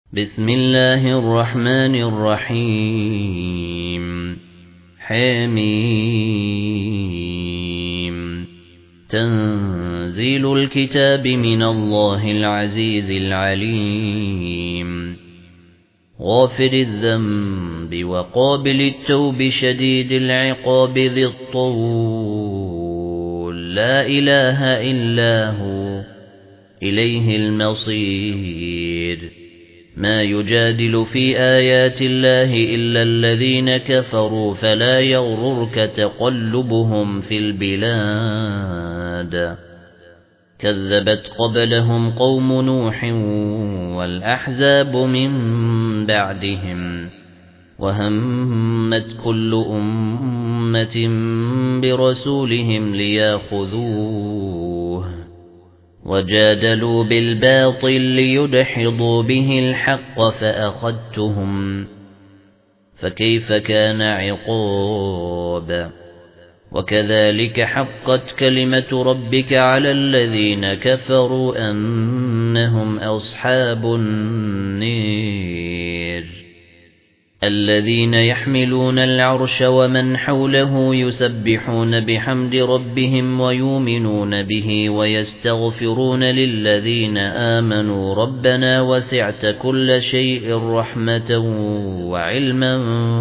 بسم الله الرحمن الرحيم حميم تنزيل الكتاب من الله العزيز العليم غافر الذنب وقابل التوب شديد العقاب ذي الطول لا إله إلا هو إليه المصير ما يجادل في آيات الله إلا الذين كفروا فلا يغررك تقلبهم في البلاد كذبت قبلهم قوم نوح والأحزاب من بعدهم وهمت كل أمة برسولهم ليأخذوه وجادلوا بالباطل ليدحضوا به الحق فأخذتهم فكيف كان عقاب وكذلك حقت كلمة ربك على الذين كفروا أنهم أصحاب النير الذين يحملون العرش ومن حوله يسبحون بحمد ربهم ويؤمنون به ويستغفرون للذين آمنوا ربنا وسعت كل شيء رحمة وعلما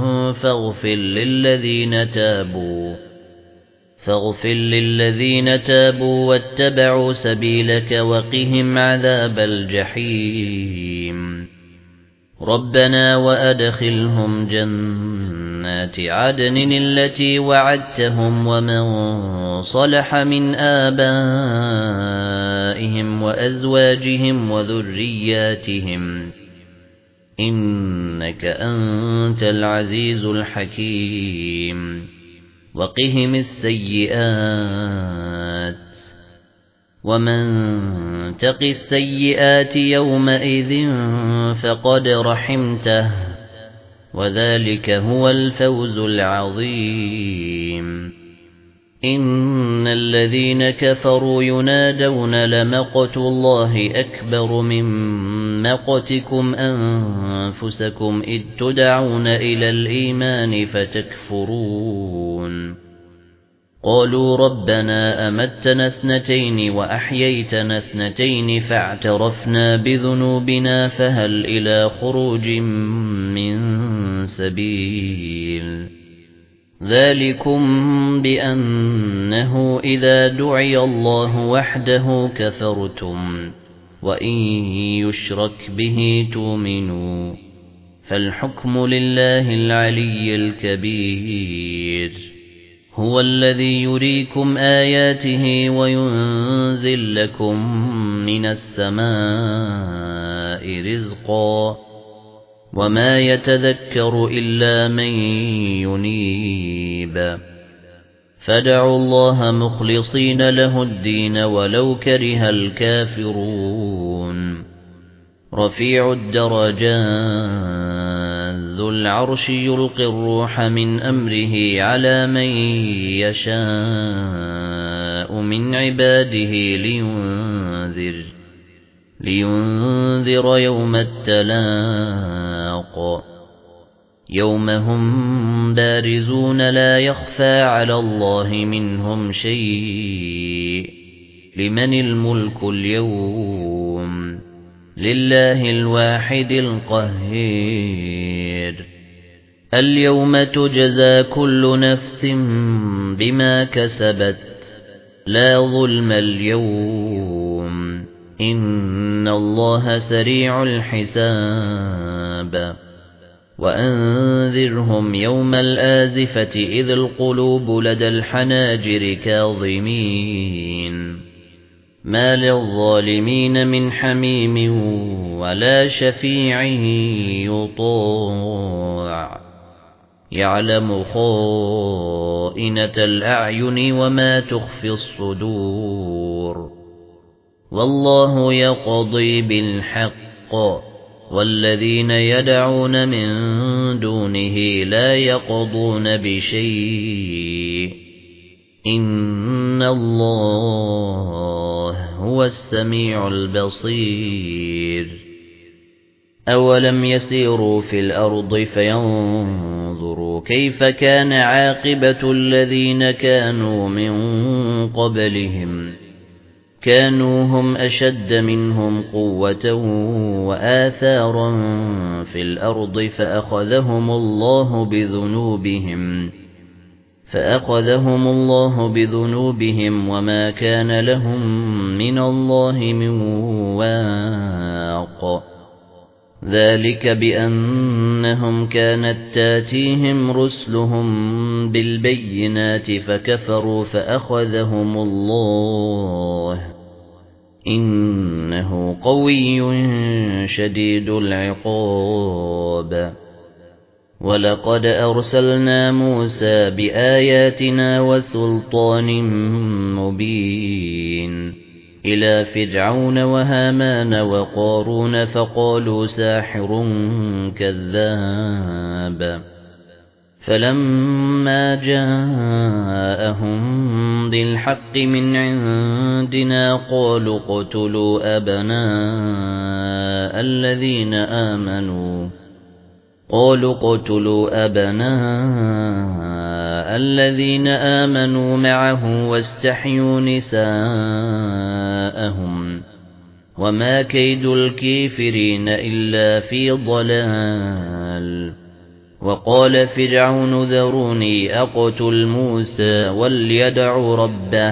فاغفر للذين تابوا واتبعوا سبيلك وقهم عذاب الجحيم ربنا وأدخلهم جنات عدن التي وعدتهم ومن صلح من آبائهم وأزواجهم وذرياتهم إنك أنت العزيز الحكيم وقهم السيئات ومن تق السيئات يومئذ فقد رحمته وذلك هو الفوز العظيم إن الذين كفروا ينادون لمقت الله أكبر من مقتكم أنفسكم إذ تدعون إلى الإيمان فتكفرون قالوا ربنا أمتنا اثنتين وأحييتنا اثنتين فاعترفنا بذنوبنا فهل إلى خروج من سبيل ذلكم بأنه إذا دعي الله وحده كفرتم وإن يشرك به تؤمنوا فالحكم لله العلي الكبير هو الذي يريكم آياته وينزل لكم من السماء رزقا وما يتذكر إلا من ينيب فادعوا الله مخلصين له الدين ولو كره الكافرون رفيع الدرجات ذو العرش يلقي الروح من أمره على من يشاء من عباده لينذر يوم التلاق يوم هم بارزون لا يخفى على الله منهم شيء لمن الملك اليوم لله الواحد القهير اليوم تجزى كل نفس بما كسبت لا ظلم اليوم إن الله سريع الحساب وأنذرهم يوم الآزفة إذ القلوب لدى الحناجر كاظمين ما للظالمين من حميم ولا شفيع يطاع يعلم خائنة الأعين وما تخفي الصدور والله يقضي بالحق والذين يدعون من دونه لا يقضون بشيء إن الله هو السميع البصير أَوَلَمْ يَسِيرُوا فِي الْأَرْضِ فَيَنظُرُوا كَيْفَ كَانَ عَاقِبَةُ الَّذِينَ كَانُوا مِن قَبْلِهِمْ كَانُوا هُمْ أَشَدَّ مِنْهُمْ قُوَّةً وَآثَارًا فِي الْأَرْضِ فَأَخَذَهُمُ اللَّهُ بِذُنُوبِهِمْ وَمَا كَانَ لَهُم مِّنَ اللَّهِ مِن وَاقٍ ذَلِكَ بِأَنَّهُمْ كَانَت تَّأْتِيهِمْ رُسُلُهُم بِالْبَيِّنَاتِ فَكَفَرُوا فَأَخَذَهُمُ اللَّهُ إِنَّهُ قَوِيٌّ شَدِيدُ الْعِقَابِ وَلَقَدْ أَرْسَلْنَا مُوسَى بِآيَاتِنَا وَسُلْطَانٍ مُبِينٍ إِلَى فِرْعَوْنَ وَهَامَانَ وَقَارُونَ فَقَالُوا سَاحِرٌ كَذَّابٌ فَلَمَّا جَاءَهُم بِالْحَقِّ مِنْ عِندِنَا قَالُوا اقْتُلُوا أَبْنَاءَ الَّذِينَ آمَنُوا مَعَهُ وَاسْتَحْيُوا نِسَاءَهُمْ وَمَا كَيْدُ الْكَافِرِينَ إِلَّا فِي ضَلَالٍ وَقَالَ فِرْعَوْنُ ذَرُونِي أَقْتُلْ مُوسَى وَلْيَدْعُ رَبَّهُ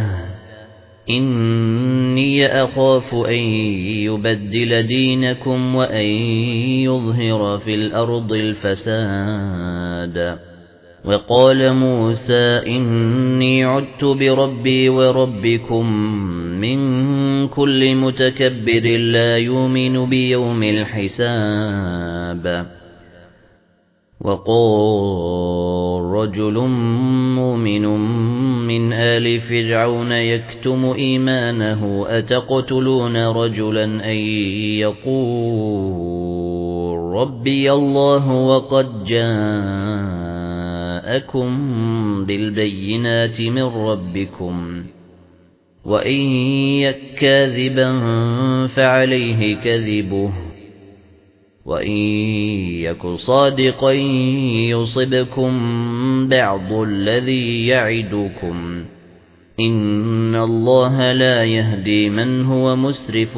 إِنِّي أَخَافُ أَن يُبَدِّلَ دِينَكُمْ وَأَن يُظْهِرَ فِي الْأَرْضِ الْفَسَادَ وَقَالَ مُوسَى إِنِّي عُذْتُ بِرَبِّي وَرَبِّكُمْ مِنْ كُلِّ مُتَكَبِّرٍ لَّا يُؤْمِنُ بِيَوْمِ الْحِسَابِ وَقَالَ رَجُلٌ مُؤْمِنٌ مِنْ آلِ فِرْعَوْنَ يَكْتُمُ إِيمَانَهُ أَتَقْتُلُونَ رَجُلًا أَن يَقُولَ رَبِّيَ اللَّهُ وَقَدْ جَاءَكُم بِالْبَيِّنَاتِ مِنْ رَبِّكُمْ وَإِن يَكْ كَاذِبًا فَعَلَيْهِ كَذِبُهُ وَإِن يَكُ صَادِقًا يُصِبْكُم بَعْضُ الَّذِي يَعِدُكُمْ إِنَّ اللَّهَ لَا يَهْدِي مَنْ هُوَ مُسْرِفٌ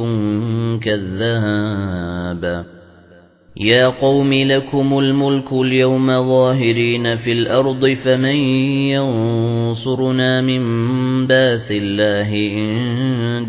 كَذَّابٌ يَا قَوْمِ لَكُمُ الْمُلْكُ الْيَوْمَ ظَاهِرِينَ فِي الْأَرْضِ فَمَن يَنصُرُنَا مِن بَأْسِ اللَّهِ إِن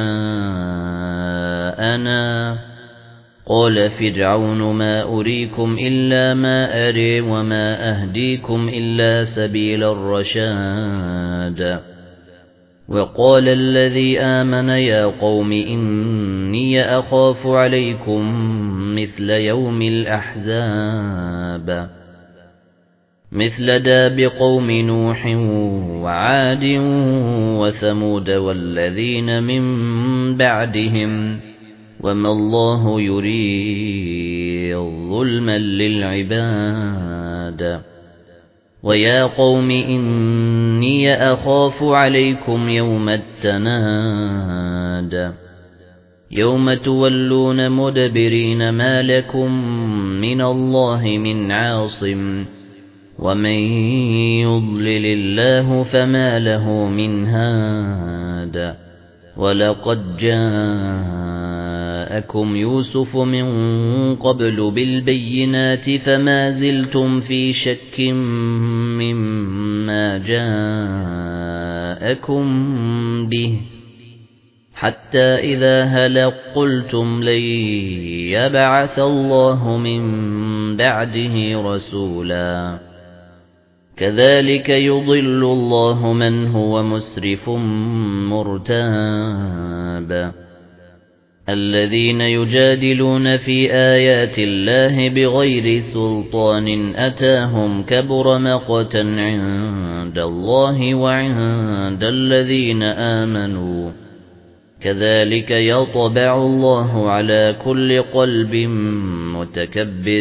جَاءَنَا قَالَ فِرْعَوْنُ مَا أُرِيكُمْ إِلَّا مَا أَرَىٰ وَمَا أَهْدِيكُمْ إِلَّا سَبِيلَ الرَّشَادِ وَقَالَ الَّذِي آمَنَ يَا قَوْمِ إِنِّي أَخَافُ عَلَيْكُمْ مِثْلَ يَوْمِ الْأَحْزَابِ مِثْلَ دَابِ قَوْمِ نُوحٍ وَعَادٍ وَثَمُودَ وَالَّذِينَ مِن بَعْدِهِمْ وَمَا اللَّهُ يُرِيدُ ظُلْمًا لِلْعِبَادِ وَيَا قَوْمِ إِنِّي أَخَافُ عَلَيْكُمْ يَوْمَ التَّنَادِ يَوْمَ تُوَلُّونَ مُدْبِرِينَ مَا لَكُمْ مِنَ اللَّهِ مِنْ عَاصِمٍ وَمَن يُضْلِلِ اللَّهُ فَمَا لَهُ مِنْ هَادٍ وَلَقَدْ جَاءَكُمْ يُوسُفُ مِنْ قَبْلُ بِالْبَيِّنَاتِ فَمَا زِلْتُمْ فِي شَكٍّ مِّمَّا جَاءَكُمْ بِهِ حَتَّى إِذَا هَلَكَ قُلْتُمْ لَن يَبْعَثَ اللَّهُ مِن بَعْدِهِ رَسُولًا كَذَلِكَ يُضِلُّ اللَّهُ مَنْ هُوَ مُسْرِفٌ مُرْتَابٌ الَّذِينَ يُجَادِلُونَ فِي آيَاتِ اللَّهِ بِغَيْرِ سُلْطَانٍ أَتَاهُمْ كَبُرَ مَقْتًا عِندَ اللَّهِ وَعِندَ الَّذِينَ آمَنُوا كَذَلِكَ يَطْبَعُ اللَّهُ عَلَى كُلِّ قَلْبٍ مُتَكَبِّرٍ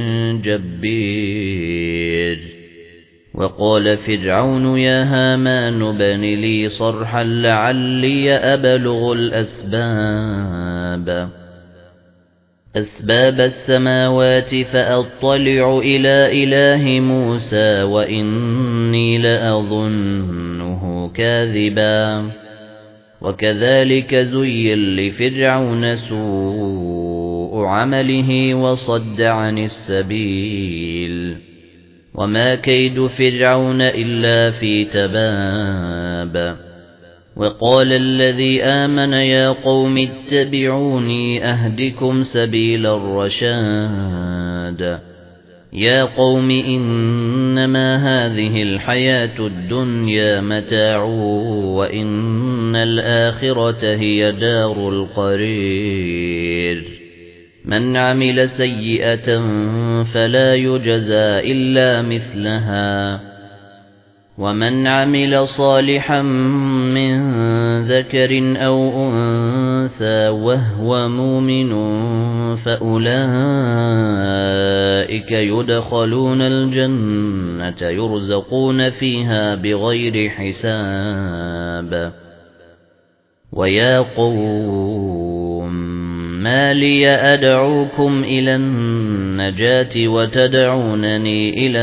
جَبِّارٍ وَقَالَ فِرْعَوْنُ يَا هَامَانُ ابْنِ لِي صَرْحًا لَعَلِّي أَبْلُغُ الْأَسْبَابَ أسباب السماوات فأطلع إلى إله موسى وإني لأظنه كاذبا وكذلك زين لفرعون سوء عمله وصد عن السبيل وما كيد فرعون إلا في تباب وقال الذي آمن يا قوم اتبعوني أهدكم سبيل الرشاد يا قوم إنما هذه الحياة الدنيا متاع وإن الآخرة هي دار القرير من عمل سيئة فلا يجزى إلا مثلها ومن عمل صالحا من ذكر أو أنثى وهو مؤمن فأولئك يدخلون الجنة يرزقون فيها بغير حساب ويا قوم ما لي أدعوكم إلى النجاة وتدعونني إلى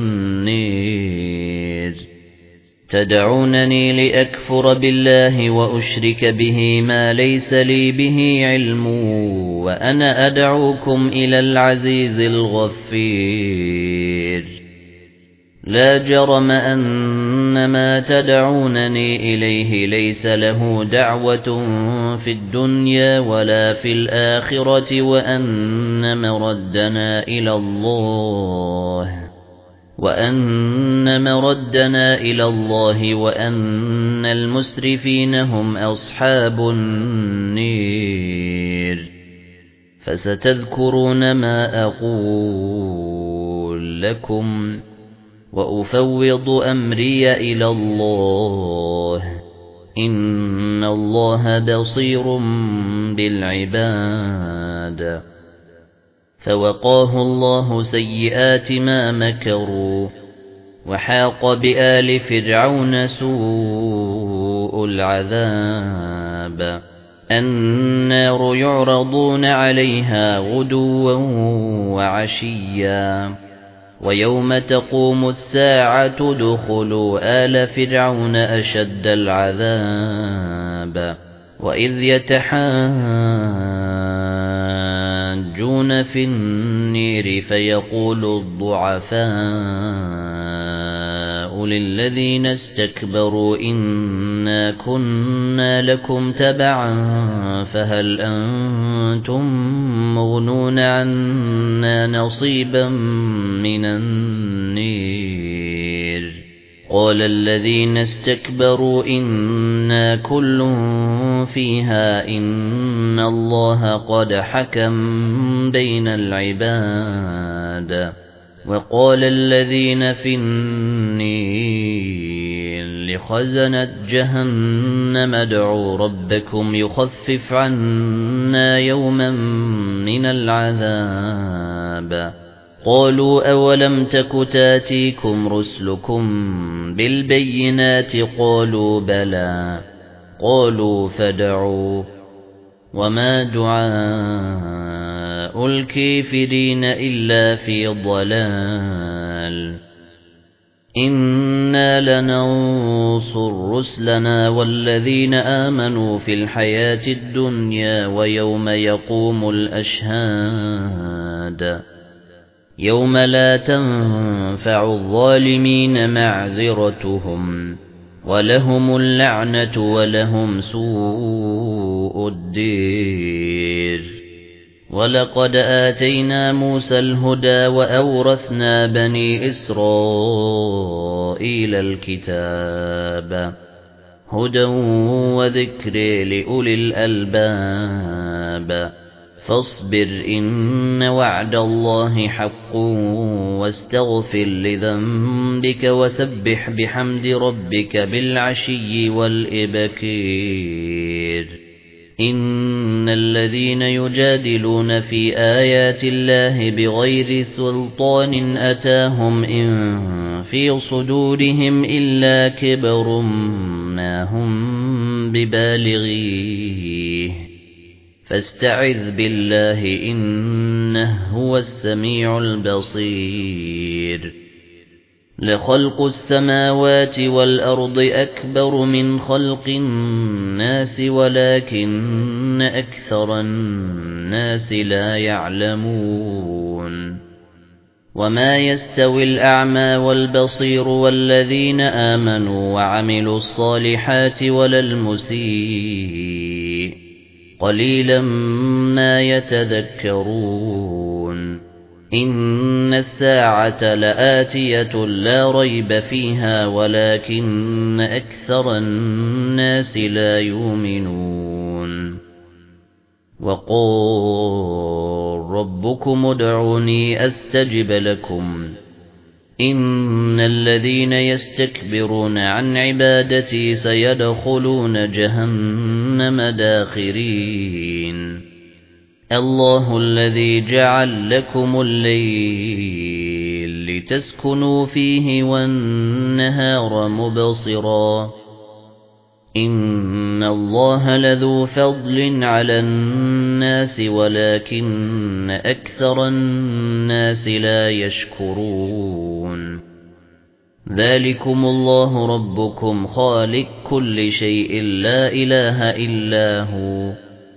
النير تدعونني لأكفر بالله وأشرك به ما ليس لي به علم وأنا أدعوكم إلى العزيز الغفير لا جرم أن ما تدعونني إليه ليس له دعوة في الدنيا ولا في الآخرة وأن مردنا إلى الله وأن المسرفين هم أصحاب النير فستذكرون ما أقول لكم وأفوض أمري إلى الله إن الله بصير بالعباد فوقاه الله سيئات ما مكروا وحاق بآل فرعون سوء العذاب النار يعرضون عليها غدوا وعشيا ويوم تقوم الساعة ادخلوا آل فرعون أشد العذاب وإذ يتحاجون في النير فيقول الضعفاء للذين استكبروا إنا كنا لكم تبعا فهل أنتم مغنون عنا نصيبا من النير قال الذين استكبروا إنا كل فيها إن الله قد حكم بين العباد وقال الذين في النير لخزنة جهنم ادعوا ربكم يخفف عنا يوما من العذاب قالوا أولم تك تاتيكم رسلكم بالبينات قالوا بلى قالوا فادعوا وما دعاء الكافرين إلا في ضلال إنا لننصر رسلنا والذين آمنوا في الحياة الدنيا ويوم يقوم الأشهاد يوم لا تنفع الظالمين معذرتهم ولهم اللعنة ولهم سوء الدير ولقد آتينا موسى الهدى وأورثنا بني إسرائيل الكتاب هدى وذكر لأولي الألباب فاصبر إن وعد الله حق واستغفر لذنبك وسبح بحمد ربك بالعشي والإبكار إن الذين يجادلون في آيات الله بغير سلطان أتاهم إن في صدورهم إلا كبر ما هم ببالغيه فاستعذ بالله إنه هو السميع البصير لخلق السماوات والأرض أكبر من خلق الناس ولكن أكثر الناس لا يعلمون وما يستوي الأعمى والبصير والذين آمنوا وعملوا الصالحات ولا المسيء قليلا ما يتذكرون إن الساعة لآتية لا ريب فيها ولكن أكثر الناس لا يؤمنون وقال ربكم ادعوني أستجب لكم إن الذين يستكبرون عن عبادتي سيدخلون جهنم داخرين الله الذي جعل لكم الليل لتسكنوا فيه والنهار مبصرا إن الله لذو فضل على الناس ولكن أكثر الناس لا يشكرون ذلكم الله ربكم خالق كل شيء لا إله إلا هو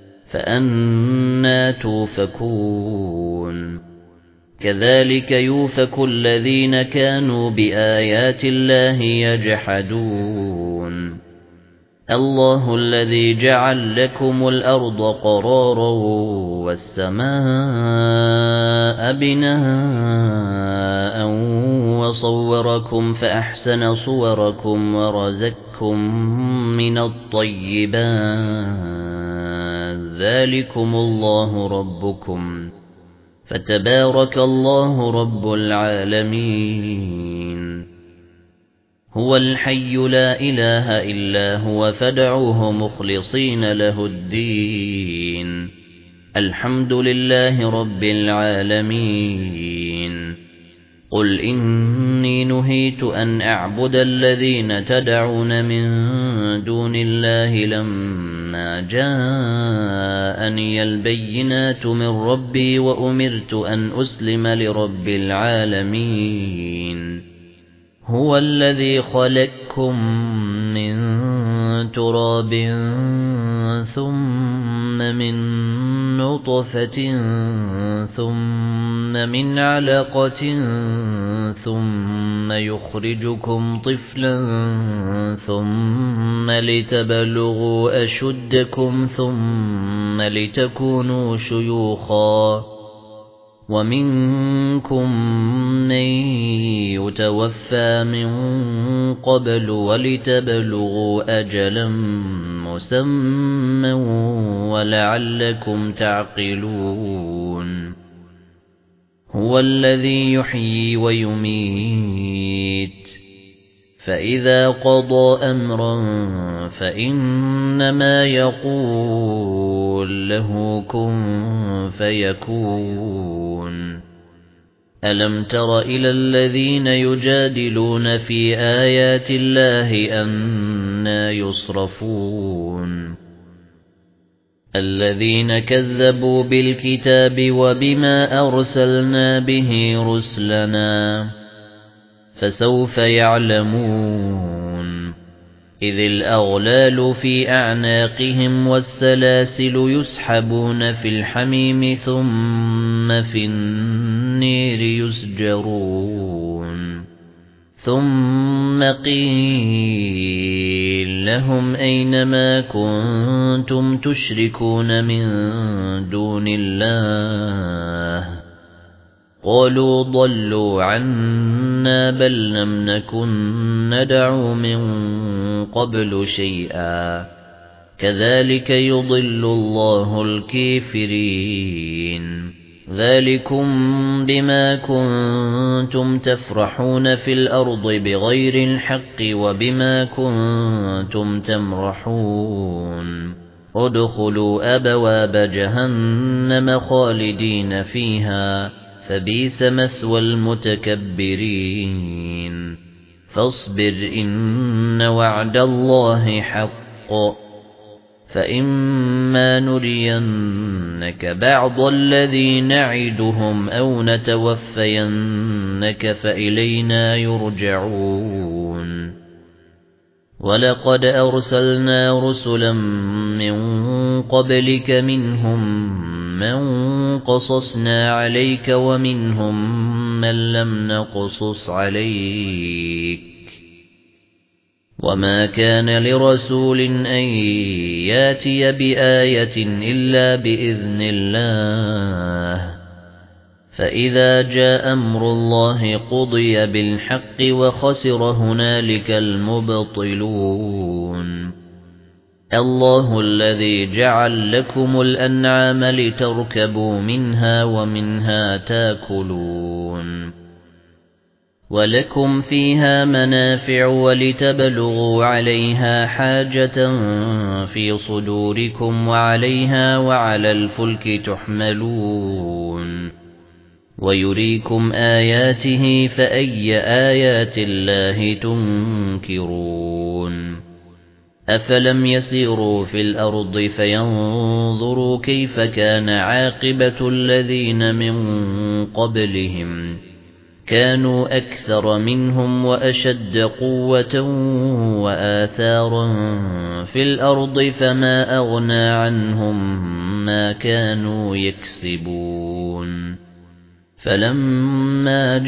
فأنى توفكون كذلك يوفك الذين كانوا بآيات الله يجحدون الله الذي جعل لكم الأرض قرارا والسماء بناء وصوركم فأحسن صوركم ورزقكم من الطيبات ذلكم الله ربكم فتبارك الله رب العالمين هو الحي لا إله إلا هو فادعوه مخلصين له الدين الحمد لله رب العالمين قل إني نهيت أن أعبد الذين تدعون من دون الله لما جاءني البينات من ربي وأمرت أن أسلم لرب العالمين هو الذي خلقكم من تراب ثم من نطفة ثم من علقة ثم يخرجكم طفلا ثم لتبلغوا أشدكم ثم لتكونوا شيوخا ومنكم من يتوفى من قبل ولتبلغوا أجلا مسمى ولعلكم تعقلون هو الذي يحيي ويميت فإذا قضى أمرا فإنما يقول له كن فيكون ألم تر إلى الذين يجادلون في آيات الله أنى يصرفون الذين كذبوا بالكتاب وبما أرسلنا به رسلنا فسوف يعلمون إذ الأغلال في أعناقهم والسلاسل يسحبون في الحميم ثم في النير يسجرون ثم قيل لهم أينما كنتم تشركون من دون الله قالوا ضلوا عنا بل لم نكن ندعو من قبل شيئا كذلك يضل الله الكافرين ذلكم بما كنتم تفرحون في الأرض بغير الحق وبما كنتم تمرحون ادخلوا أبواب جهنم خالدين فيها فبئس مثوى المتكبرين فاصبر إن وعد الله حق فإما نرينك بعض الذي نعدهم أو نتوفينك فإلينا يرجعون ولقد أرسلنا رسلا من قبلك منهم من قصصنا عليك ومنهم من لم نقصص عليك وما كان لرسول أن ياتي بآية إلا بإذن الله فإذا جاء أمر الله قضي بالحق وخسر هنالك المبطلون الله الذي جعل لكم الأنعام لتركبوا منها ومنها تاكلون ولكم فيها منافع ولتبلغوا عليها حاجة في صدوركم وعليها وعلى الفلك تحملون ويريكم آياته فأي آيات الله تنكرون أفلم يسيروا في الأرض فينظروا كيف كان عاقبة الذين من قبلهم كانوا أكثر منهم وأشد قوة وآثارا في الأرض فما أغنى عنهم ما كانوا يكسبون فلما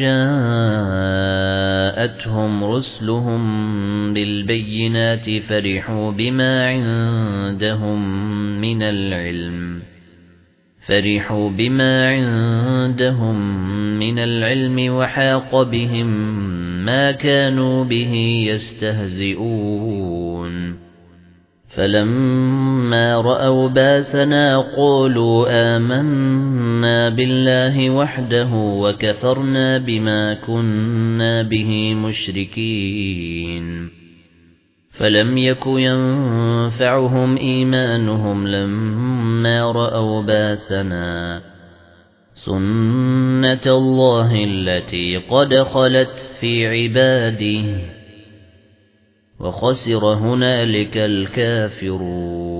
جاءتهم رسلهم بالبينات فرحوا بما عندهم من العلم وحاق بهم ما كانوا به يستهزئون فلما رأوا باسنا قالوا آمنا بالله وحده وكفرنا بما كنا به مشركين فلم يك ينفعهم إيمانهم لما رأوا باسنا سنة الله التي قد خلت في عباده وخسر هنالك الكافرون